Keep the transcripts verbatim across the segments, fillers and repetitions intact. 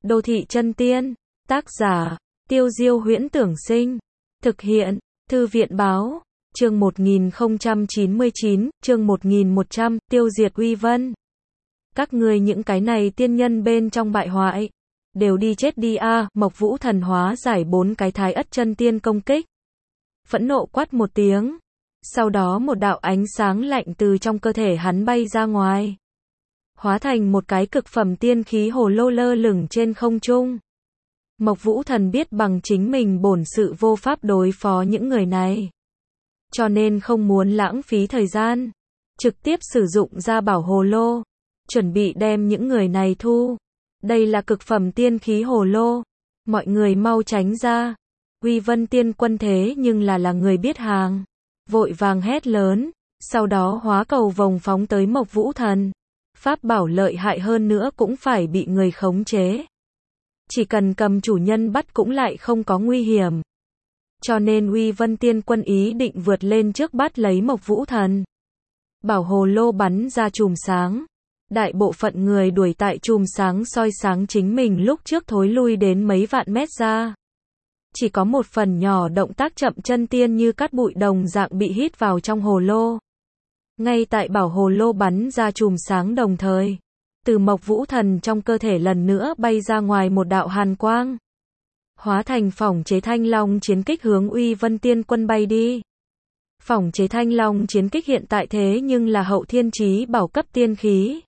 Đô thị chân tiên. Tác giả, Tiêu Diêu Huyễn Tưởng Sinh. Thực hiện, Thư viện Báo. Chương một nghìn không trăm chín mươi chín, chương một nghìn một trăm, tiêu diệt uy vân. Các ngươi những cái này tiên nhân bên trong bại hoại, đều đi chết đi a, à. Mộc Vũ Thần hóa giải bốn cái thái ất chân tiên công kích. Phẫn nộ quát một tiếng. Sau đó một đạo ánh sáng lạnh từ trong cơ thể hắn bay ra ngoài, hóa thành một cái cực phẩm tiên khí hồ lô lơ lửng trên không trung. Mộc Vũ Thần biết bằng chính mình bổn sự vô pháp đối phó những người này, cho nên không muốn lãng phí thời gian, trực tiếp sử dụng ra bảo hồ lô, chuẩn bị đem những người này thu. Đây là cực phẩm tiên khí hồ lô, mọi người mau tránh ra. Uy Vân Tiên Quân thế nhưng là là người biết hàng, vội vàng hét lớn, sau đó hóa cầu vồng phóng tới Mộc Vũ Thần. Pháp bảo lợi hại hơn nữa cũng phải bị người khống chế, chỉ cần cầm chủ nhân bắt cũng lại không có nguy hiểm. Cho nên Uy Vân Tiên Quân ý định vượt lên trước bắt lấy Mộc Vũ Thần. Bảo hồ lô bắn ra chùm sáng, đại bộ phận người đuổi tại chùm sáng soi sáng chính mình lúc trước thối lui đến mấy vạn mét ra. Chỉ có một phần nhỏ động tác chậm chân tiên như cát bụi đồng dạng bị hít vào trong hồ lô. Ngay tại bảo hồ lô bắn ra chùm sáng đồng thời, từ Mộc Vũ Thần trong cơ thể lần nữa bay ra ngoài một đạo hàn quang, hóa thành phỏng chế thanh long chiến kích hướng Uy Vân Tiên Quân bay đi. Phỏng chế thanh long chiến kích hiện tại thế nhưng là hậu thiên chí bảo cấp tiên khí.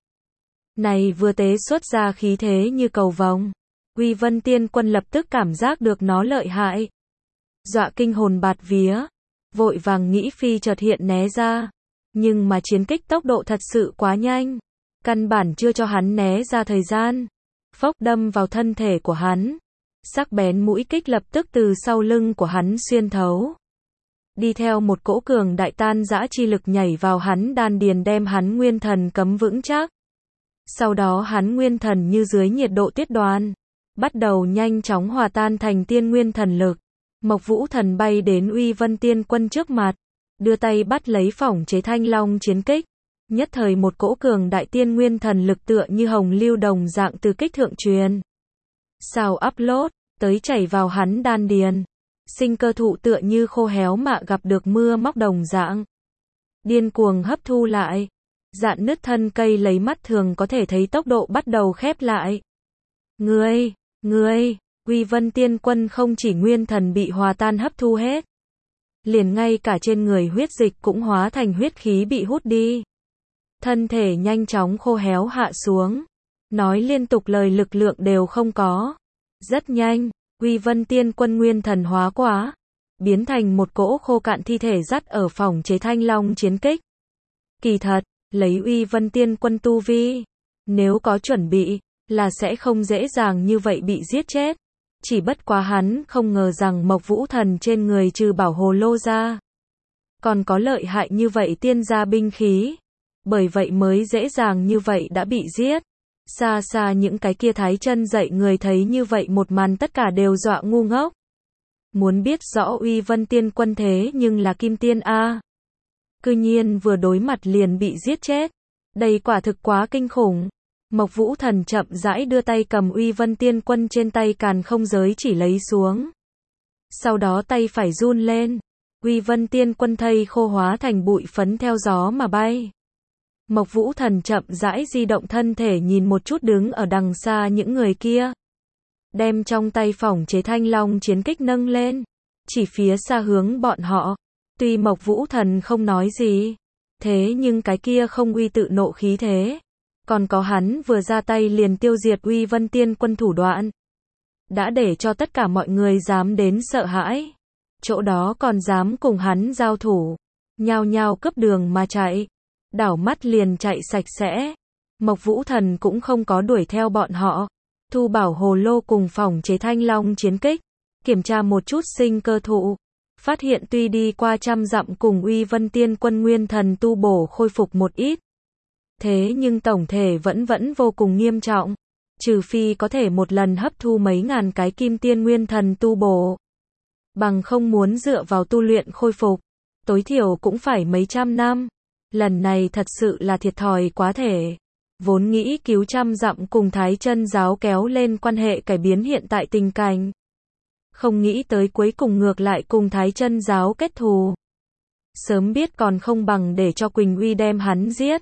Này vừa tế xuất ra khí thế như cầu vồng, Uy Vân Tiên Quân lập tức cảm giác được nó lợi hại, dọa kinh hồn bạt vía, vội vàng nghĩ phi chợt hiện né ra. Nhưng mà chiến kích tốc độ thật sự quá nhanh, căn bản chưa cho hắn né ra thời gian. Phốc đâm vào thân thể của hắn, sắc bén mũi kích lập tức từ sau lưng của hắn xuyên thấu, đi theo một cỗ cường đại tan dã chi lực nhảy vào hắn đan điền, đem hắn nguyên thần cấm vững chắc. Sau đó hắn nguyên thần như dưới nhiệt độ tuyết đoàn, bắt đầu nhanh chóng hòa tan thành tiên nguyên thần lực. Mộc Vũ Thần bay đến Uy Vân Tiên Quân trước mặt, đưa tay bắt lấy phỏng chế thanh long chiến kích. Nhất thời một cỗ cường đại tiên nguyên thần lực tựa như hồng lưu đồng dạng từ kích thượng truyền sao upload tới chảy vào hắn đan điền. Sinh cơ thụ tựa như khô héo mạ gặp được mưa móc đồng dạng, điên cuồng hấp thu lại. Dạn nứt thân cây lấy mắt thường có thể thấy tốc độ bắt đầu khép lại. Ngươi, ngươi, Uy Vân Tiên Quân không chỉ nguyên thần bị hòa tan hấp thu hết, liền ngay cả trên người huyết dịch cũng hóa thành huyết khí bị hút đi. Thân thể nhanh chóng khô héo hạ xuống, nói liên tục lời lực lượng đều không có. Rất nhanh, Uy Vân Tiên Quân nguyên thần hóa quá, biến thành một cỗ khô cạn thi thể dắt ở phỏng chế thanh long chiến kích. Kỳ thật, lấy Uy Vân Tiên Quân tu vi, nếu có chuẩn bị, là sẽ không dễ dàng như vậy bị giết chết. Chỉ bất quá hắn không ngờ rằng Mộc Vũ Thần trên người trừ bảo hồ lô ra, còn có lợi hại như vậy tiên gia binh khí, bởi vậy mới dễ dàng như vậy đã bị giết. Xa xa những cái kia thái chân dậy người thấy như vậy một màn tất cả đều dọa ngu ngốc. Muốn biết rõ Uy Vân Tiên Quân thế nhưng là kim tiên a, cư nhiên vừa đối mặt liền bị giết chết, đây quả thực quá kinh khủng. Mộc Vũ Thần chậm rãi đưa tay cầm Uy Vân Tiên Quân trên tay càn không giới chỉ lấy xuống, sau đó tay phải run lên, Uy Vân Tiên Quân thây khô hóa thành bụi phấn theo gió mà bay. Mộc Vũ Thần chậm rãi di động thân thể nhìn một chút đứng ở đằng xa những người kia, đem trong tay phỏng chế thanh long chiến kích nâng lên, chỉ phía xa hướng bọn họ. Tuy Mộc Vũ Thần không nói gì, thế nhưng cái kia không uy tự nộ khí thế, còn có hắn vừa ra tay liền tiêu diệt Uy Vân Tiên Quân thủ đoạn, đã để cho tất cả mọi người dám đến sợ hãi. Chỗ đó còn dám cùng hắn giao thủ, nhao nhao cướp đường mà chạy, đảo mắt liền chạy sạch sẽ. Mộc Vũ Thần cũng không có đuổi theo bọn họ, thu bảo hồ lô cùng phỏng chế thanh long chiến kích, kiểm tra một chút sinh cơ thụ, phát hiện tuy đi qua trăm dặm cùng Uy Vân Tiên Quân nguyên thần tu bổ khôi phục một ít, thế nhưng tổng thể vẫn vẫn vô cùng nghiêm trọng, trừ phi có thể một lần hấp thu mấy ngàn cái kim tiên nguyên thần tu bổ, bằng không muốn dựa vào tu luyện khôi phục, tối thiểu cũng phải mấy trăm năm. Lần này thật sự là thiệt thòi quá thể. Vốn nghĩ cứu trăm dặm cùng Thái Chân giáo kéo lên quan hệ cải biến hiện tại tình cảnh. Không nghĩ tới cuối cùng ngược lại cùng Thái Chân giáo kết thù. Sớm biết còn không bằng để cho Quỳnh Uy đem hắn giết.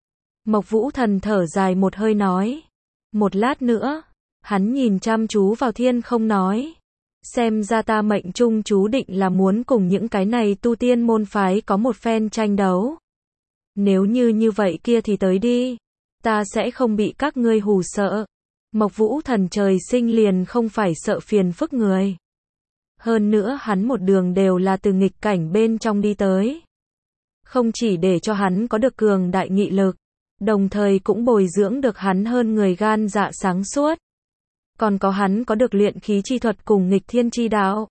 Mộc Vũ Thần thở dài một hơi nói. Một lát nữa, hắn nhìn chăm chú vào thiên không nói. Xem ra ta mệnh trung chú định là muốn cùng những cái này tu tiên môn phái có một phen tranh đấu. Nếu như như vậy kia thì tới đi. Ta sẽ không bị các ngươi hù sợ. Mộc Vũ Thần trời sinh liền không phải sợ phiền phức người. Hơn nữa hắn một đường đều là từ nghịch cảnh bên trong đi tới. Không chỉ để cho hắn có được cường đại nghị lực, đồng thời cũng bồi dưỡng được hắn hơn người gan dạ sáng suốt. Còn có hắn có được luyện khí chi thuật cùng nghịch thiên chi đạo.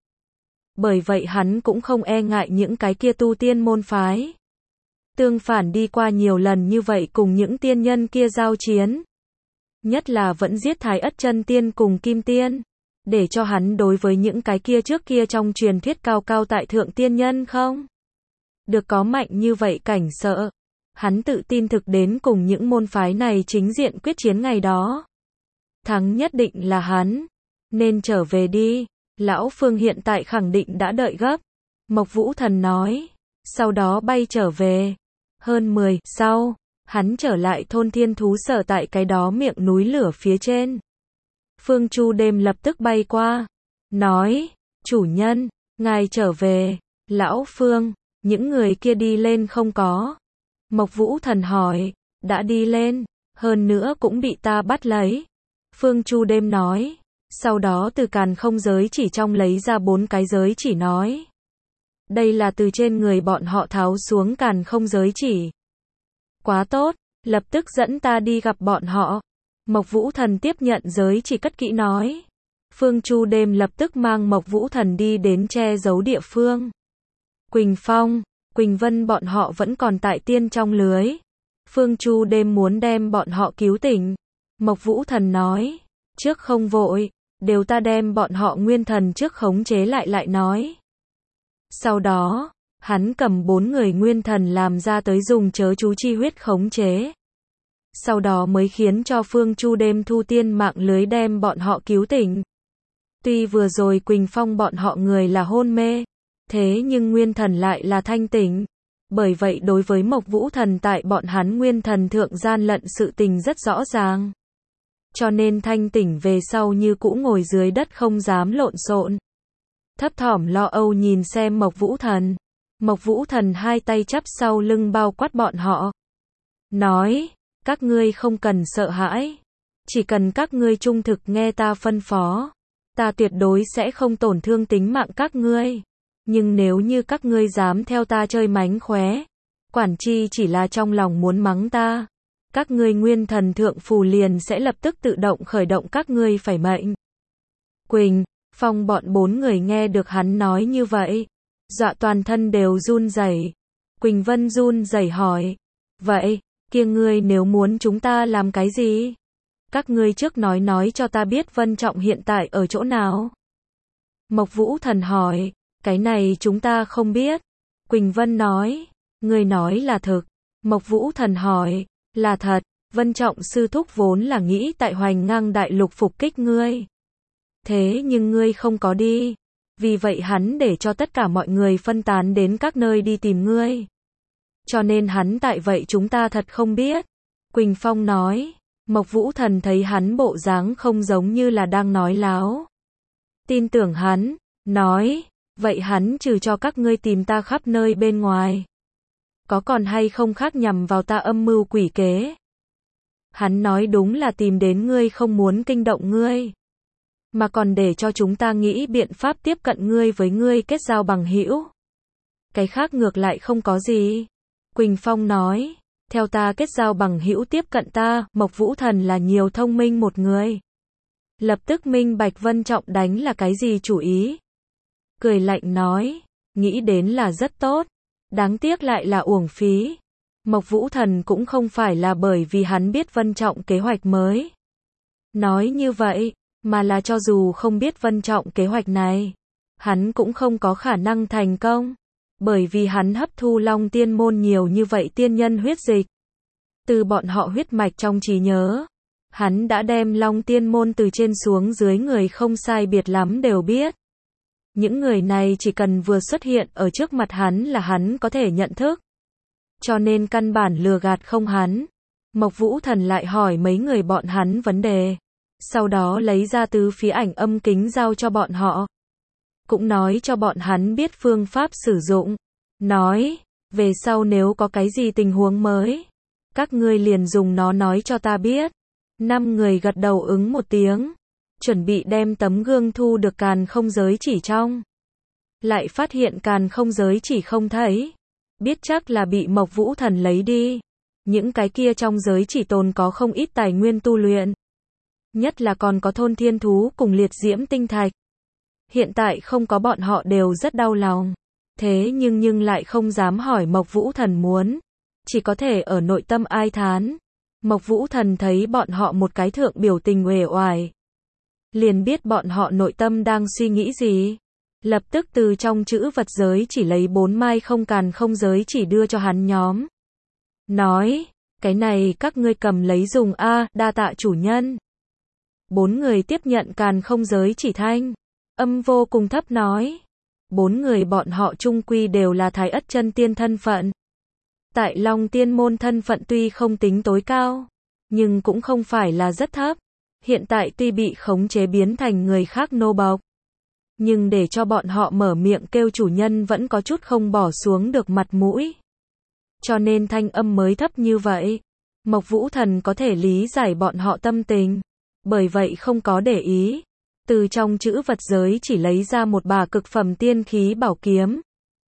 Bởi vậy hắn cũng không e ngại những cái kia tu tiên môn phái. Tương phản đi qua nhiều lần như vậy cùng những tiên nhân kia giao chiến. Nhất là vẫn giết Thái Ất Chân Tiên cùng Kim Tiên. Để cho hắn đối với những cái kia trước kia trong truyền thuyết cao cao tại thượng tiên nhân không được có mạnh như vậy cảnh sợ. Hắn tự tin thực đến cùng những môn phái này chính diện quyết chiến ngày đó. Thắng nhất định là hắn. Nên trở về đi. Lão Phương hiện tại khẳng định đã đợi gấp. Mộc Vũ Thần nói. Sau đó bay trở về. Hơn mười sau, hắn trở lại thôn thiên thú sở tại cái đó miệng núi lửa phía trên. Phương Chu Đêm lập tức bay qua. Nói. Chủ nhân, ngài trở về. Lão Phương, những người kia đi lên không có? Mộc Vũ Thần hỏi. Đã đi lên. Hơn nữa cũng bị ta bắt lấy. Phương Chu Đêm nói. Sau đó từ càn không giới chỉ trong lấy ra bốn cái giới chỉ nói. Đây là từ trên người bọn họ tháo xuống càn không giới chỉ. Quá tốt, lập tức dẫn ta đi gặp bọn họ. Mộc Vũ Thần tiếp nhận giới chỉ cất kỹ nói. Phương Chu Đêm lập tức mang Mộc Vũ Thần đi đến che giấu địa phương. Quỳnh Phong, Quỳnh Vân bọn họ vẫn còn tại tiên trong lưới. Phương Chu Đêm muốn đem bọn họ cứu tỉnh. Mộc Vũ Thần nói. Trước không vội, đều ta đem bọn họ nguyên thần trước khống chế lại lại nói. Sau đó, hắn cầm bốn người nguyên thần làm ra tới dùng chớ chú chi huyết khống chế. Sau đó mới khiến cho Phương Chu Đêm thu tiên mạng lưới đem bọn họ cứu tỉnh. Tuy vừa rồi Quỳnh Phong bọn họ người là hôn mê, thế nhưng nguyên thần lại là thanh tỉnh. Bởi vậy đối với Mộc Vũ Thần tại bọn hắn nguyên thần thượng gian lận sự tình rất rõ ràng. Cho nên thanh tỉnh về sau như cũ ngồi dưới đất không dám lộn xộn. Thấp thỏm lo âu nhìn xem Mộc Vũ Thần. Mộc Vũ Thần hai tay chắp sau lưng bao quát bọn họ. Nói, các ngươi không cần sợ hãi. Chỉ cần các ngươi trung thực nghe ta phân phó. Ta tuyệt đối sẽ không tổn thương tính mạng các ngươi. Nhưng nếu như các ngươi dám theo ta chơi mánh khóe, quản chi chỉ là trong lòng muốn mắng ta. Các ngươi nguyên thần thượng phù liền sẽ lập tức tự động khởi động các ngươi phải mệnh. Quỳnh Phong bọn bốn người nghe được hắn nói như vậy, dọa toàn thân đều run rẩy. Quỳnh Vân run rẩy hỏi, vậy, kia ngươi nếu muốn chúng ta làm cái gì? Các ngươi trước nói nói cho ta biết Vân Trọng hiện tại ở chỗ nào? Mộc Vũ Thần hỏi, cái này chúng ta không biết. Quỳnh Vân nói, ngươi nói là thực. Mộc Vũ Thần hỏi, là thật, Vân Trọng sư thúc vốn là nghĩ tại Hoành Ngang đại lục phục kích ngươi. Thế nhưng ngươi không có đi. Vì vậy hắn để cho tất cả mọi người phân tán đến các nơi đi tìm ngươi. Cho nên hắn tại vậy chúng ta thật không biết. Quỳnh Phong nói. Mộc Vũ Thần thấy hắn bộ dáng không giống như là đang nói láo. Tin tưởng hắn. Nói. Vậy hắn trừ cho các ngươi tìm ta khắp nơi bên ngoài. Có còn hay không khác nhằm vào ta âm mưu quỷ kế? Hắn nói đúng là tìm đến ngươi không muốn kinh động ngươi. Mà còn để cho chúng ta nghĩ biện pháp tiếp cận ngươi với ngươi kết giao bằng hữu. Cái khác ngược lại không có gì. Quỳnh Phong nói, theo ta kết giao bằng hữu tiếp cận ta, Mộc Vũ Thần là nhiều thông minh một người. Lập tức minh bạch Vân Trọng đánh là cái gì chủ ý. Cười lạnh nói, nghĩ đến là rất tốt, đáng tiếc lại là uổng phí. Mộc Vũ Thần cũng không phải là bởi vì hắn biết Vân Trọng kế hoạch mới. Nói như vậy, mà là cho dù không biết Vân Trọng kế hoạch này, hắn cũng không có khả năng thành công. Bởi vì hắn hấp thu Long Tiên môn nhiều như vậy tiên nhân huyết dịch. Từ bọn họ huyết mạch trong trí nhớ, hắn đã đem Long Tiên môn từ trên xuống dưới người không sai biệt lắm đều biết. Những người này chỉ cần vừa xuất hiện ở trước mặt hắn là hắn có thể nhận thức. Cho nên căn bản lừa gạt không hắn. Mộc Vũ Thần lại hỏi mấy người bọn hắn vấn đề. Sau đó lấy ra tứ phía ảnh âm kính giao cho bọn họ. Cũng nói cho bọn hắn biết phương pháp sử dụng. Nói, về sau nếu có cái gì tình huống mới, các ngươi liền dùng nó nói cho ta biết. Năm người gật đầu ứng một tiếng. Chuẩn bị đem tấm gương thu được càn không giới chỉ trong. Lại phát hiện càn không giới chỉ không thấy. Biết chắc là bị Mộc Vũ Thần lấy đi. Những cái kia trong giới chỉ tồn có không ít tài nguyên tu luyện. Nhất là còn có thôn thiên thú cùng liệt diễm tinh thạch. Hiện tại không có bọn họ đều rất đau lòng. Thế nhưng nhưng lại không dám hỏi Mộc Vũ Thần muốn. Chỉ có thể ở nội tâm ai thán. Mộc Vũ Thần thấy bọn họ một cái thượng biểu tình uể oải. Liền biết bọn họ nội tâm đang suy nghĩ gì. Lập tức từ trong chữ vật giới chỉ lấy bốn mai không càn không giới chỉ đưa cho hắn nhóm. Nói, cái này các ngươi cầm lấy dùng a, đa tạ chủ nhân. Bốn người tiếp nhận càn không giới chỉ thanh. Âm vô cùng thấp nói. Bốn người bọn họ chung quy đều là Thái Ất chân tiên thân phận. Tại Long Tiên môn thân phận tuy không tính tối cao, nhưng cũng không phải là rất thấp. Hiện tại tuy bị khống chế biến thành người khác nô bộc, nhưng để cho bọn họ mở miệng kêu chủ nhân vẫn có chút không bỏ xuống được mặt mũi. Cho nên thanh âm mới thấp như vậy. Mộc Vũ Thần có thể lý giải bọn họ tâm tình, bởi vậy không có để ý. Từ trong chữ vật giới chỉ lấy ra một bả cực phẩm tiên khí bảo kiếm.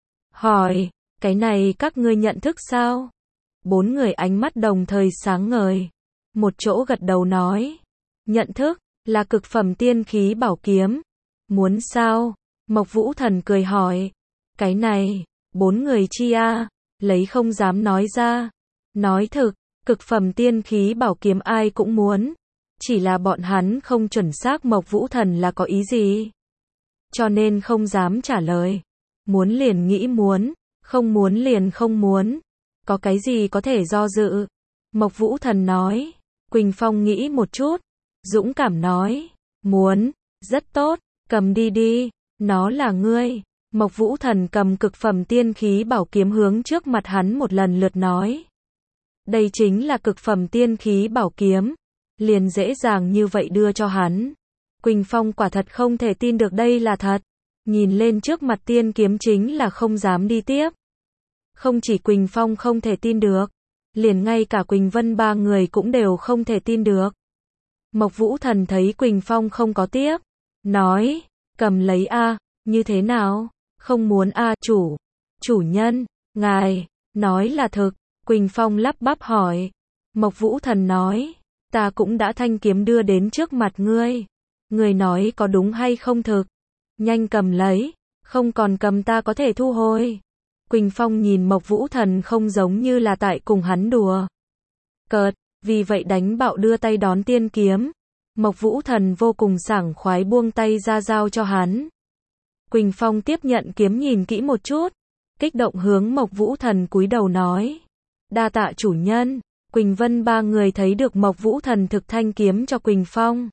Hỏi, cái này các ngươi nhận thức sao? Bốn người ánh mắt đồng thời sáng ngời. Một chỗ gật đầu nói. Nhận thức, là cực phẩm tiên khí bảo kiếm. Muốn sao? Mộc Vũ Thần cười hỏi. Cái này, bốn người chi a, lấy không dám nói ra. Nói thực, cực phẩm tiên khí bảo kiếm ai cũng muốn. Chỉ là bọn hắn không chuẩn xác Mộc Vũ Thần là có ý gì. Cho nên không dám trả lời. Muốn liền nghĩ muốn, không muốn liền không muốn. Có cái gì có thể do dự? Mộc Vũ Thần nói. Quỳnh Phong nghĩ một chút. Dũng cảm nói. Muốn, rất tốt, cầm đi đi, nó là ngươi. Mộc Vũ Thần cầm cực phẩm tiên khí bảo kiếm hướng trước mặt hắn một lần lượt nói. Đây chính là cực phẩm tiên khí bảo kiếm. Liền dễ dàng như vậy đưa cho hắn. Quỳnh Phong quả thật không thể tin được đây là thật. Nhìn lên trước mặt tiên kiếm chính là không dám đi tiếp. Không chỉ Quỳnh Phong không thể tin được, liền ngay cả Quỳnh Vân ba người cũng đều không thể tin được. Mộc Vũ Thần thấy Quỳnh Phong không có tiếp, nói, cầm lấy a, như thế nào? Không muốn a, chủ, chủ nhân, ngài, nói là thực. Quỳnh Phong lắp bắp hỏi. Mộc Vũ Thần nói, ta cũng đã thanh kiếm đưa đến trước mặt ngươi. Ngươi nói có đúng hay không thực? Nhanh cầm lấy, không còn cầm ta có thể thu hồi. Quỳnh Phong nhìn Mộc Vũ Thần không giống như là tại cùng hắn đùa cợt, vì vậy đánh bạo đưa tay đón tiên kiếm. Mộc Vũ Thần vô cùng sảng khoái buông tay ra giao cho hắn. Quỳnh Phong tiếp nhận kiếm nhìn kỹ một chút, kích động hướng Mộc Vũ Thần cúi đầu nói. Đa tạ chủ nhân. Quỳnh Vân ba người thấy được Mộc Vũ Thần thực thanh kiếm cho Quỳnh Phong.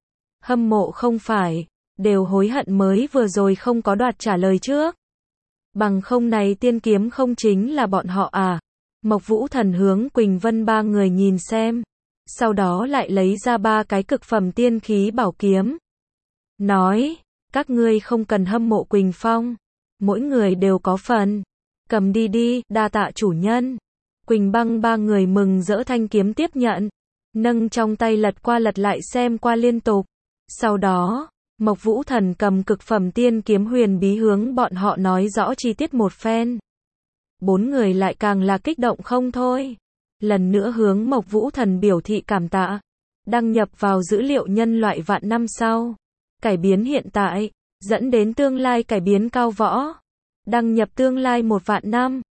Hâm mộ không phải, đều hối hận mới vừa rồi không có đoạt trả lời trước. Bằng không này tiên kiếm không chính là bọn họ à? Mộc Vũ Thần hướng Quỳnh Vân ba người nhìn xem. Sau đó lại lấy ra ba cái cực phẩm tiên khí bảo kiếm. Nói, các ngươi không cần hâm mộ Quỳnh Phong. Mỗi người đều có phần. Cầm đi đi, đa tạ chủ nhân. Quỳnh Băng ba người mừng rỡ thanh kiếm tiếp nhận. Nâng trong tay lật qua lật lại xem qua liên tục. Sau đó, Mộc Vũ Thần cầm cực phẩm tiên kiếm huyền bí hướng bọn họ nói rõ chi tiết một phen. Bốn người lại càng là kích động không thôi. Lần nữa hướng Mộc Vũ Thần biểu thị cảm tạ. Đăng nhập vào dữ liệu nhân loại vạn năm sau. Cải biến hiện tại, dẫn đến tương lai cải biến cao võ. Đăng nhập tương lai một vạn năm.